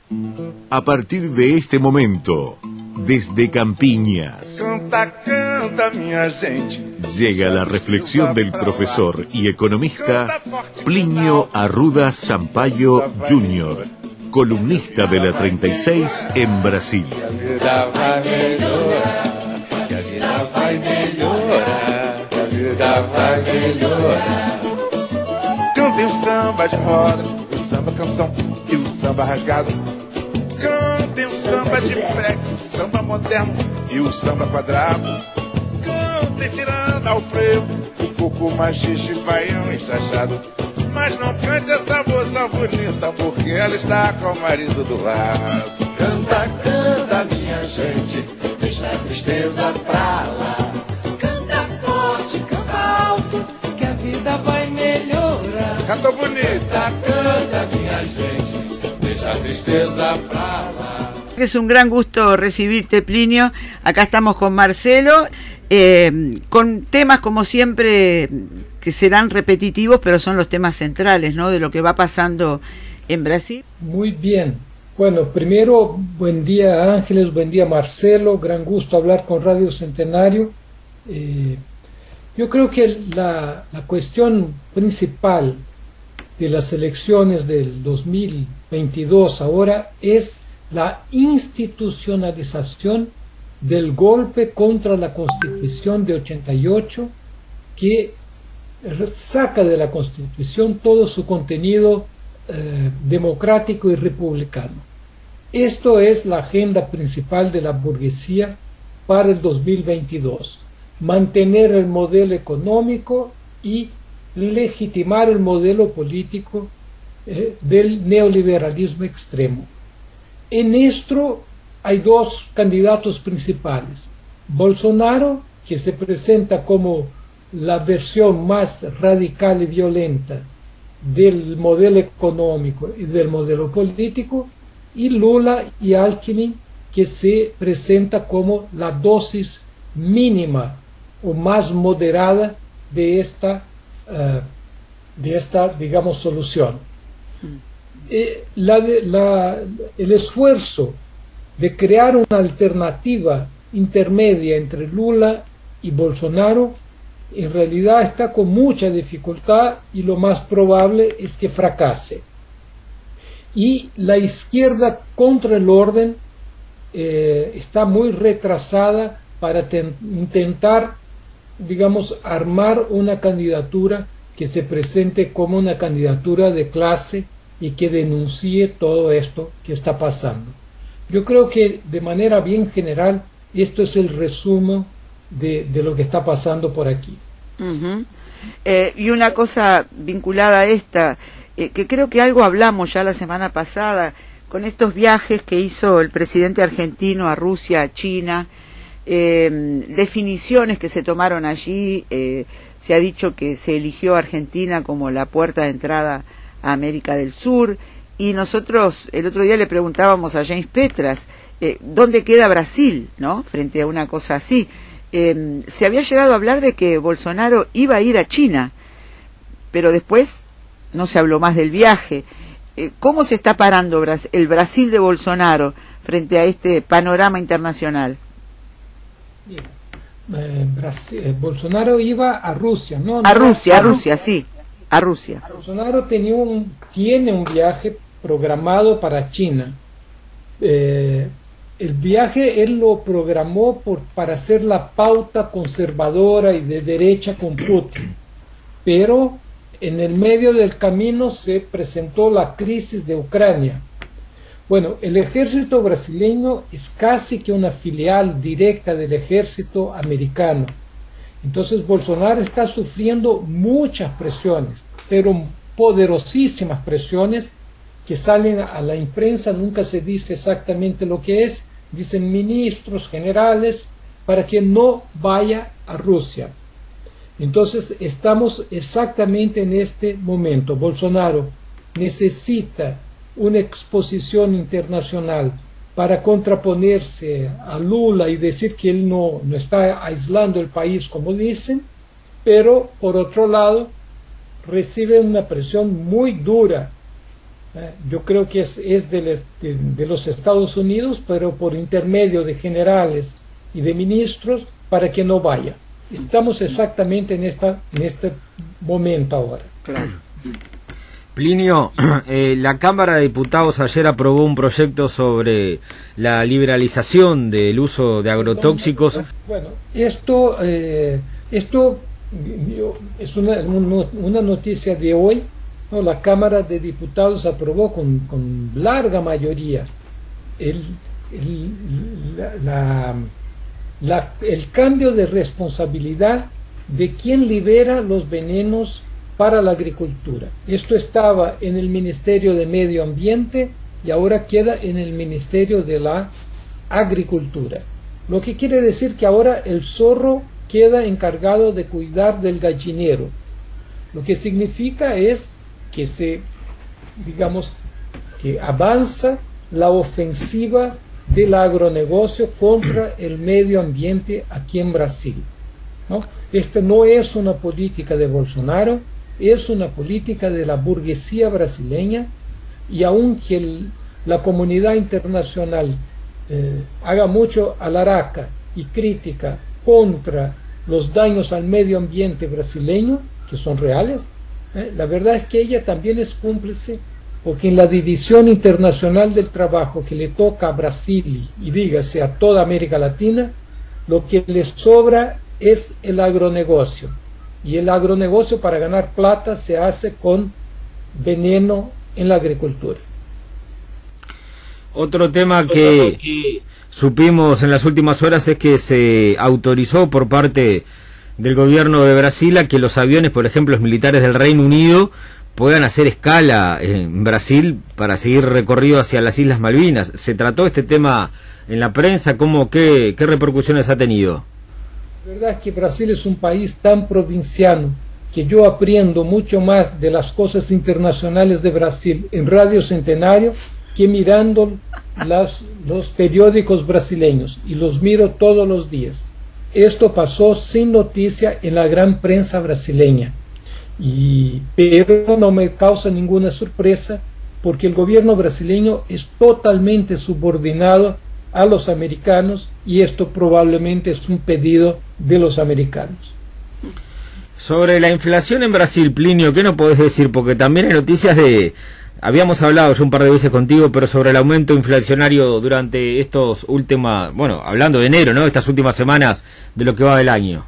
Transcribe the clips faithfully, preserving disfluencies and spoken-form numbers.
A partir de este momento, desde Campiñas, Canta, canta, minha gente. llega la reflexión del profesor y economista Plinio Arruda Sampaio júnior, columnista de la treinta y seis en Brasil. Que a vida vai melhorar, que a vida vai melhorar, que a vida vai melhorar. Cantem o samba de roda, o samba canção e o samba rasgado. Cantem o samba de freque, o samba moderno e o samba quadrado. Cantem ciranda ao frevo, o coco machixe, baião e chachado. Mas não cante essa moça bonita, porque ela está com o marido do lado. Canta, canta, minha gente, deixa a tristeza pra lá. Canta forte, canta alto, que a vida vai melhorar. Cantou bonito. Canta, canta, minha gente, deixa a tristeza pra lá. Es un gran gusto recibirte, Plinio. Acá estamos con Marcelo, eh, con temas como siempre que serán repetitivos, pero son los temas centrales, ¿no?, de lo que va pasando en Brasil. Muy bien. Bueno, primero, buen día Ángeles, buen día Marcelo, gran gusto hablar con Radio Centenario. Eh, yo creo que la, la cuestión principal de las elecciones del dos mil veintidós ahora es la institucionalización del golpe contra la Constitución de ochenta y ocho, que saca de la Constitución todo su contenido eh, democrático y republicano. Esto es la agenda principal de la burguesía para el dos mil veintidós. Mantener el modelo económico y legitimar el modelo político eh, del neoliberalismo extremo. En esto hay dos candidatos principales. Bolsonaro, que se presenta como la versión más radical y violenta del modelo económico y del modelo político, y Lula y Alckmin, que se presenta como la dosis mínima o más moderada de esta, uh, de esta digamos, solución. Eh, la de, la, el esfuerzo de crear una alternativa intermedia entre Lula y Bolsonaro en realidad está con mucha dificultad, y lo más probable es que fracase. Y la izquierda contra el orden eh, está muy retrasada para intentar, digamos, armar una candidatura que se presente como una candidatura de clase y que denuncie todo esto que está pasando. Yo creo que de manera bien general esto es el resumen de, de lo que está pasando por aquí. Uh-huh. eh, y una cosa vinculada a esta, eh, que creo que algo hablamos ya la semana pasada, con estos viajes que hizo el presidente argentino a Rusia, a China, eh, definiciones que se tomaron allí, eh, se ha dicho que se eligió a Argentina como la puerta de entrada a América del Sur, y nosotros el otro día le preguntábamos a James Petras, eh, ¿dónde queda Brasil, no?, frente a una cosa así. Eh, se había llegado a hablar de que Bolsonaro iba a ir a China, pero después no se habló más del viaje. Eh, ¿Cómo se está parando el Brasil de Bolsonaro frente a este panorama internacional? Bien. Eh, Brasil, eh, Bolsonaro iba a Rusia, ¿no? A Rusia, a Rusia, sí, a Rusia. Bolsonaro tenía un, tiene un viaje programado para China. Eh, El viaje él lo programó por, para hacer la pauta conservadora y de derecha con Putin, pero en el medio del camino se presentó la crisis de Ucrania. Bueno, el ejército brasileño es casi que una filial directa del ejército americano. Entonces Bolsonaro está sufriendo muchas presiones, pero poderosísimas presiones que salen a la imprensa, nunca se dice exactamente lo que es, dicen ministros generales, para que no vaya a Rusia. Entonces estamos exactamente en este momento. Bolsonaro necesita una exposición internacional para contraponerse a Lula y decir que él no, no está aislando el país como dicen, pero por otro lado recibe una presión muy dura Eh, yo creo que es, es de, les, de, de los Estados Unidos, pero por intermedio de generales y de ministros para que no vaya. Estamos exactamente en, esta, en este momento ahora. Claro. Plinio, eh, la Cámara de Diputados ayer aprobó un proyecto sobre la liberalización del uso de agrotóxicos. Bueno, esto, eh, esto es una, una noticia de hoy, ¿no? La Cámara de Diputados aprobó con, con larga mayoría el, el, la, la, la, el cambio de responsabilidad de quien libera los venenos para la agricultura. Esto estaba en el Ministerio de Medio Ambiente y ahora queda en el Ministerio de la Agricultura. Lo que quiere decir que ahora el zorro queda encargado de cuidar del gallinero. Lo que significa es que se, digamos, que avanza la ofensiva del agronegocio contra el medio ambiente aquí en Brasil, ¿no? Esta no es una política de Bolsonaro, es una política de la burguesía brasileña, y aunque el, la comunidad internacional eh, haga mucho alaraca y crítica contra los daños al medio ambiente brasileño, que son reales, eh, la verdad es que ella también es cómplice, porque en la división internacional del trabajo que le toca a Brasil y dígase a toda América Latina, lo que les sobra es el agronegocio. Y el agronegocio para ganar plata se hace con veneno en la agricultura. Otro tema que, que supimos en las últimas horas es que se autorizó por parte del gobierno de Brasil a que los aviones, por ejemplo, los militares del Reino Unido, puedan hacer escala en Brasil para seguir recorrido hacia las Islas Malvinas. ¿Se trató este tema en la prensa? ¿Cómo, qué, qué repercusiones ha tenido? La verdad es que Brasil es un país tan provinciano que yo aprendo mucho más de las cosas internacionales de Brasil en Radio Centenario que mirando las, los periódicos brasileños, y los miro todos los días. Esto pasó sin noticia en la gran prensa brasileña, y, pero no me causa ninguna sorpresa porque el gobierno brasileño es totalmente subordinado a los americanos, y esto probablemente es un pedido de los americanos. Sobre la inflación en Brasil, Plinio, ¿qué nos podés decir? Porque también hay noticias de, habíamos hablado yo un par de veces contigo, pero sobre el aumento inflacionario durante estos últimos, bueno, hablando de enero, ¿no? Estas últimas semanas de lo que va del año.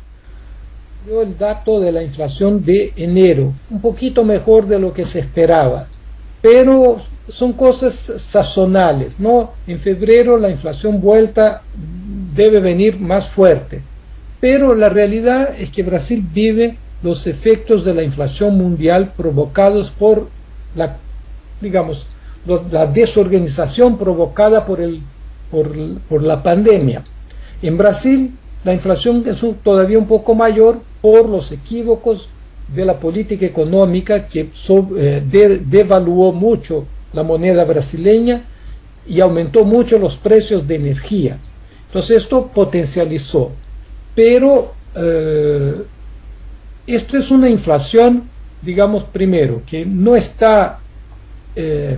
Yo el dato de la inflación de enero, un poquito mejor de lo que se esperaba, pero son cosas sazonales, ¿no? En febrero la inflación vuelta debe venir más fuerte, pero la realidad es que Brasil vive los efectos de la inflación mundial provocados por la, digamos, los, la desorganización provocada por, el, por, por la pandemia. En Brasil la inflación es un, todavía un poco mayor por los equívocos de la política económica que so, eh, de, devaluó mucho la moneda brasileña y aumentó mucho los precios de energía. Entonces esto potencializó, pero eh, esto es una inflación, digamos, primero, que no está eh,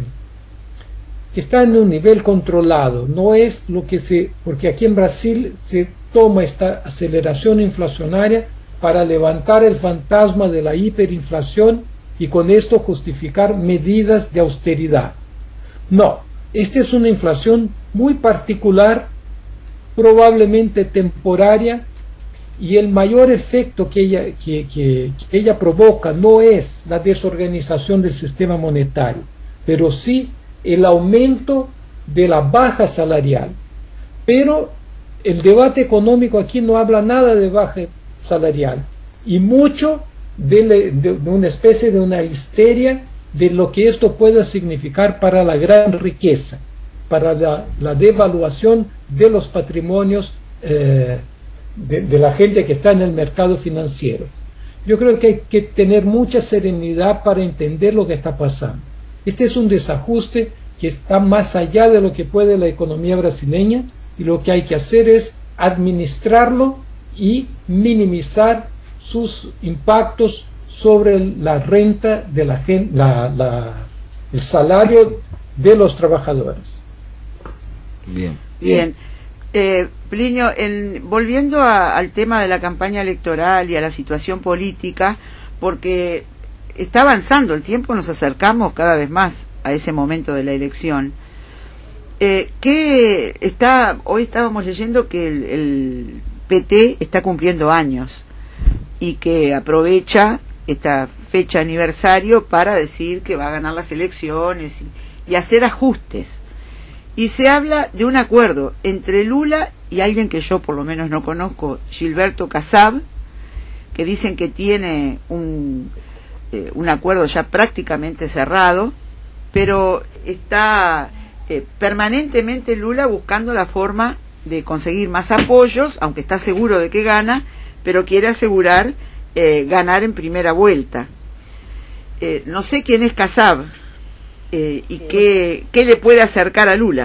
que está en un nivel controlado, no es lo que se, porque aquí en Brasil se toma esta aceleración inflacionaria para levantar el fantasma de la hiperinflación y con esto justificar medidas de austeridad. No, esta es una inflación muy particular, probablemente temporaria, y el mayor efecto que ella, que, que, que ella provoca no es la desorganización del sistema monetario, pero sí el aumento de la baja salarial. Pero el debate económico aquí no habla nada de baja salarial, y mucho de, le, de, de una especie de una histeria de lo que esto pueda significar para la gran riqueza, para la, la devaluación de los patrimonios eh, de, de la gente que está en el mercado financiero. Yo creo que hay que tener mucha serenidad para entender lo que está pasando. Este es un desajuste que está más allá de lo que puede la economía brasileña, y lo que hay que hacer es administrarlo y minimizar sus impactos sobre la renta de la gente, la, la, el salario de los trabajadores. Bien. Bien. Eh, Plinio, en, volviendo a, al tema de la campaña electoral y a la situación política, porque está avanzando el tiempo, nos acercamos cada vez más a ese momento de la elección. Eh, que está, hoy estábamos leyendo que el, el P T está cumpliendo años y que aprovecha esta fecha aniversario para decir que va a ganar las elecciones y, y hacer ajustes. Y se habla de un acuerdo entre Lula y alguien que yo por lo menos no conozco, Gilberto Kassab, que dicen que tiene un, eh, un acuerdo ya prácticamente cerrado, pero está eh, permanentemente Lula buscando la forma de conseguir más apoyos, aunque está seguro de que gana, pero quiere asegurar eh, ganar en primera vuelta. Eh, no sé quién es Kassab. Eh, y qué, qué le puede acercar a Lula.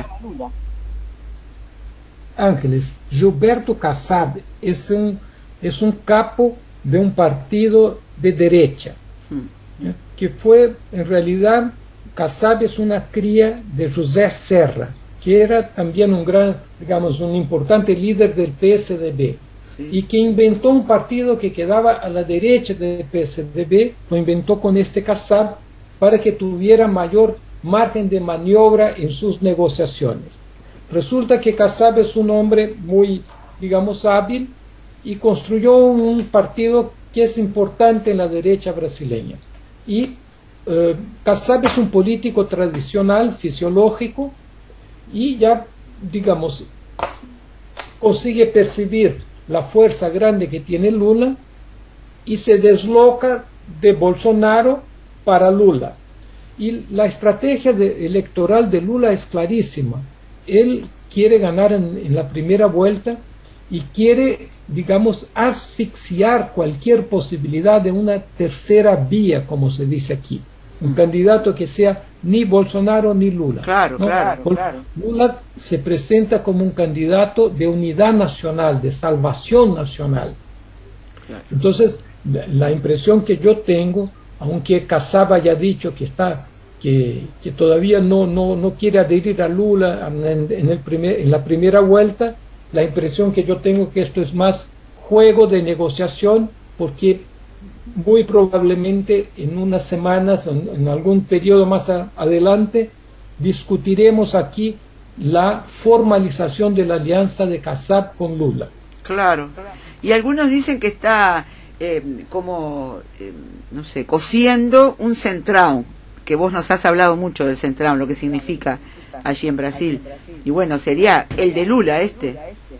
Ángeles, Gilberto Kassab es un, es un capo de un partido de derecha, hmm. que fue, en realidad, Kassab es una cría de José Serra, que era también un gran, digamos, un importante líder del P S D B, sí. y que inventó un partido que quedaba a la derecha del P S D B, lo inventó con este Kassab, para que tuviera mayor margen de maniobra en sus negociaciones. Resulta que Kassab es un hombre muy, digamos, hábil y construyó un partido que es importante en la derecha brasileña. Y eh, Kassab es un político tradicional, fisiológico, y ya, digamos, consigue percibir la fuerza grande que tiene Lula y se desloca de Bolsonaro para Lula. Y la estrategia de, electoral de Lula es clarísima. Él quiere ganar en, en la primera vuelta y quiere, digamos, asfixiar cualquier posibilidad de una tercera vía, como se dice aquí. Un candidato que sea ni Bolsonaro ni Lula. Claro, ¿no? claro, claro. Lula se presenta como un candidato de unidad nacional, de salvación nacional. Claro. Entonces, la, la impresión que yo tengo, aunque Kassab haya dicho que está que, que todavía no, no, no quiere adherir a Lula en, en, el primer, en la primera vuelta, la impresión que yo tengo que esto es más juego de negociación, porque muy probablemente en unas semanas, en, en algún periodo más a, adelante, discutiremos aquí la formalización de la alianza de Kassab con Lula. Claro, y algunos dicen que está eh, como, eh, no sé, cosiendo un centrão, que vos nos has hablado mucho del centrão, lo que significa allí en Brasil. Y bueno, sería el de Lula este.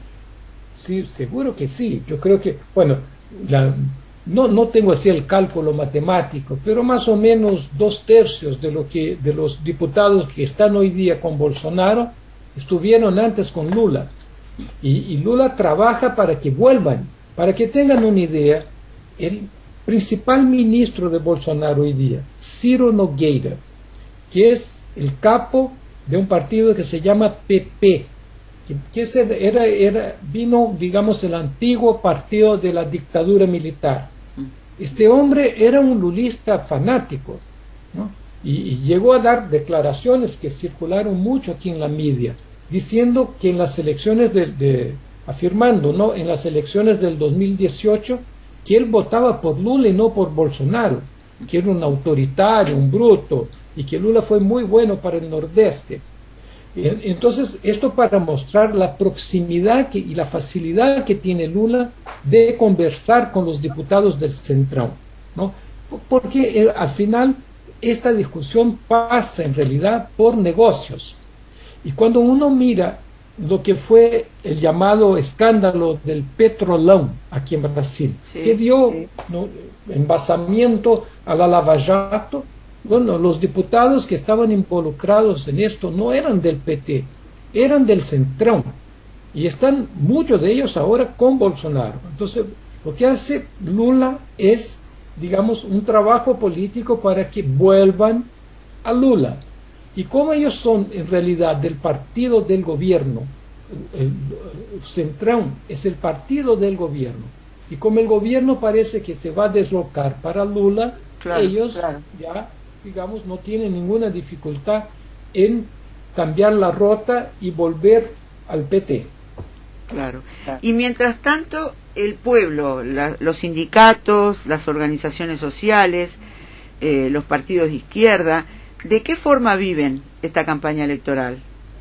Sí, seguro que sí. Yo creo que, bueno, la, no, no tengo así el cálculo matemático, pero más o menos dos tercios de, lo que, de los diputados que están hoy día con Bolsonaro estuvieron antes con Lula. Y, y Lula trabaja para que vuelvan. Para que tengan una idea, el principal ministro de Bolsonaro hoy día, Ciro Nogueira, que es el capo de un partido que se llama P P, que, que era, era, vino, digamos, el antiguo partido de la dictadura militar. Este hombre era un lulista fanático, ¿no? y, y llegó a dar declaraciones que circularon mucho aquí en la media, diciendo que en las elecciones de, de afirmando, ¿no?, en las elecciones del dos mil dieciocho, que él votaba por Lula y no por Bolsonaro, que era un autoritario, un bruto, y que Lula fue muy bueno para el Nordeste. Entonces, esto para mostrar la proximidad que, y la facilidad que tiene Lula de conversar con los diputados del Centrão, ¿no? Porque eh, al final esta discusión pasa en realidad por negocios. Y cuando uno mira lo que fue el llamado escándalo del Petrolão aquí en Brasil, sí, que dio sí. ¿no? embasamiento a la Lava Jato, bueno, los diputados que estaban involucrados en esto no eran del P T, eran del Centrão, y están muchos de ellos ahora con Bolsonaro. Entonces, lo que hace Lula es, digamos, un trabajo político para que vuelvan a Lula. Y como ellos son en realidad del partido del gobierno, el, el Centrão es el partido del gobierno, y como el gobierno parece que se va a deslocar para Lula, claro, ellos claro. ya digamos, no tiene ninguna dificultad en cambiar la ruta y volver al P T. Claro. Y mientras tanto, el pueblo, la, los sindicatos, las organizaciones sociales, eh, los partidos de izquierda, ¿de qué forma viven esta campaña electoral?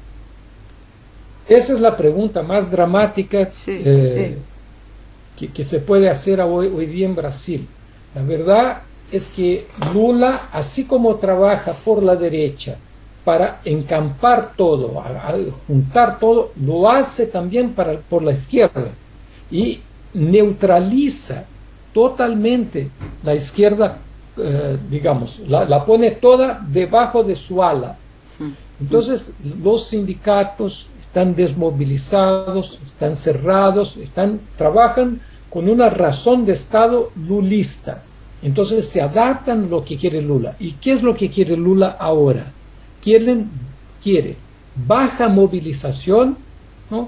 Esa es la pregunta más dramática sí, eh, sí. Que, que se puede hacer hoy, hoy día en Brasil. La verdad es que Lula, así como trabaja por la derecha para encampar todo, a, a juntar todo, lo hace también para, por la izquierda y neutraliza totalmente la izquierda, eh, digamos, la, la pone toda debajo de su ala. Entonces los sindicatos están desmovilizados, están cerrados, están, trabajan con una razón de Estado lulista. Entonces se adaptan a lo que quiere Lula. ¿Y qué es lo que quiere Lula ahora? Quieren, quiere baja movilización, ¿no?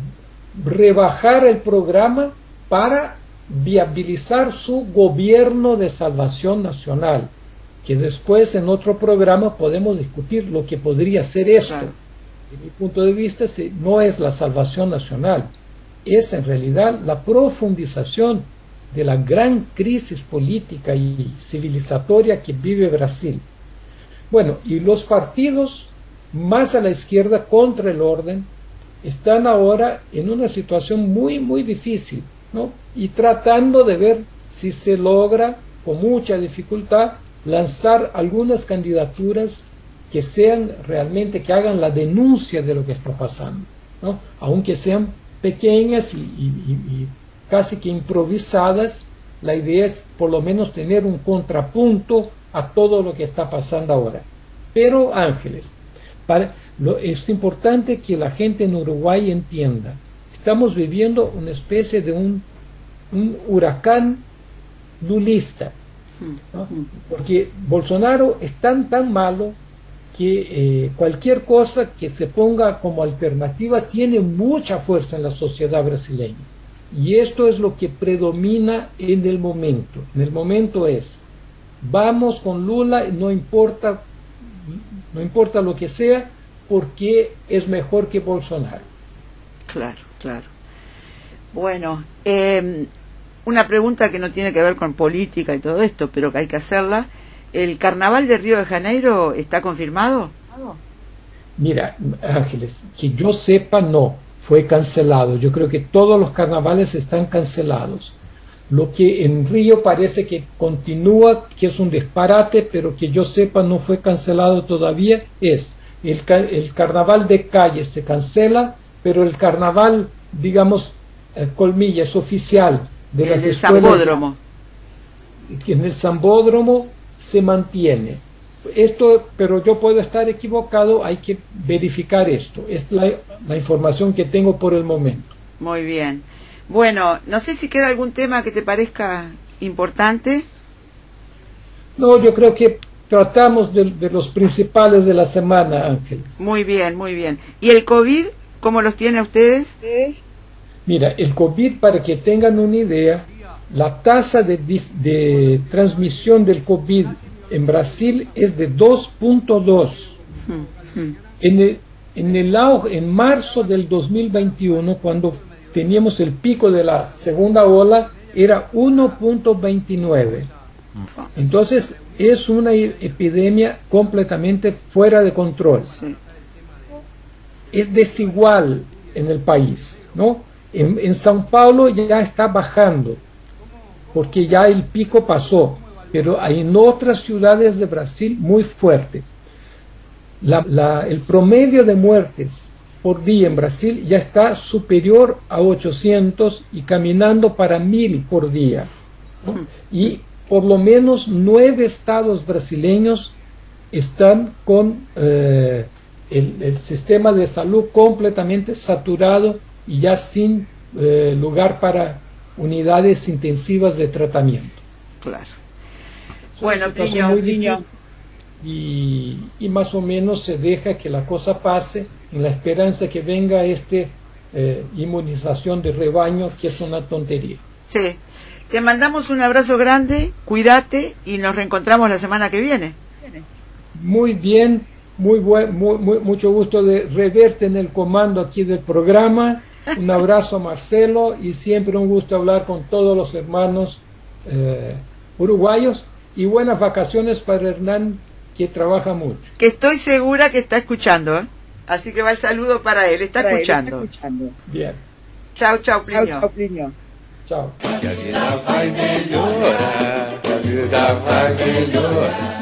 Rebajar el programa para viabilizar su gobierno de salvación nacional, que después en otro programa podemos discutir lo que podría ser esto. Claro. De mi punto de vista, no es la salvación nacional, es en realidad la profundización de la gran crisis política y civilizatoria que vive Brasil. Bueno, y los partidos más a la izquierda contra el orden están ahora en una situación muy, muy difícil, ¿no? Y tratando de ver si se logra, con mucha dificultad, lanzar algunas candidaturas que sean realmente, que hagan la denuncia de lo que está pasando, ¿no? Aunque sean pequeñas y, y, y casi que improvisadas, la idea es por lo menos tener un contrapunto a todo lo que está pasando ahora. Pero, Ángeles, para, lo, es importante que la gente en Uruguay entienda, estamos viviendo una especie de un, un huracán lulista, ¿no? Porque Bolsonaro es tan tan malo que eh, cualquier cosa que se ponga como alternativa tiene mucha fuerza en la sociedad brasileña, y esto es lo que predomina en el momento. En el momento es, vamos con Lula, no importa no importa lo que sea, porque es mejor que Bolsonaro. Claro, claro. Bueno, eh, una pregunta que no tiene que ver con política y todo esto, pero que hay que hacerla. ¿El carnaval de Río de Janeiro está confirmado? Mira, Ángeles, que yo sepa, no, fue cancelado. Yo creo que todos los carnavales están cancelados. Lo que en Río parece que continúa, que es un disparate, pero que yo sepa no fue cancelado todavía, es el, el carnaval de calle se cancela, pero el carnaval, digamos, eh, colmillas, oficial de las escuelas, Sambódromo. En el Sambódromo se mantiene. Esto, pero yo puedo estar equivocado, hay que verificar esto. Es la, la información que tengo por el momento. Muy bien. Bueno, no sé si queda algún tema que te parezca importante. No, yo creo que tratamos de, de los principales de la semana, Ángeles. Muy bien, muy bien. ¿Y el COVID, cómo los tiene ustedes? Mira, el COVID, para que tengan una idea, la tasa de, de transmisión del COVID en Brasil es de dos punto dos. Hmm, hmm. En el, en el auge, en marzo del dos mil veintiuno, cuando teníamos el pico de la segunda ola, era uno punto veintinueve. Entonces es una epidemia completamente fuera de control. Sí. Es desigual en el país, ¿no? En, en São Paulo ya está bajando, porque ya el pico pasó, pero hay en otras ciudades de Brasil muy fuerte. La, la, el promedio de muertes por día en Brasil ya está superior a ochocientos y caminando para mil por día, ¿no? Y por lo menos nueve estados brasileños están con eh, el, el sistema de salud completamente saturado y ya sin eh, lugar para unidades intensivas de tratamiento. Claro. Bueno, Plinio, Plinio. Y, y más o menos se deja que la cosa pase en la esperanza que venga este eh, inmunización de rebaño, que es una tontería. Sí. Te mandamos un abrazo grande, cuídate y nos reencontramos la semana que viene. Muy bien, muy, buen, muy, muy mucho gusto de reverte en el comando aquí del programa. Un abrazo, Marcelo, y siempre un gusto hablar con todos los hermanos eh, uruguayos, y buenas vacaciones para Hernán, que trabaja mucho. Que estoy segura que está escuchando, ¿eh? Así que va el saludo para él, está, para escuchando. Él, está escuchando. Bien. Chao, chao, Plinio. Chao, chao, Plinio. Chao. Que a vida vai melhorar, que a vida vai melhorar.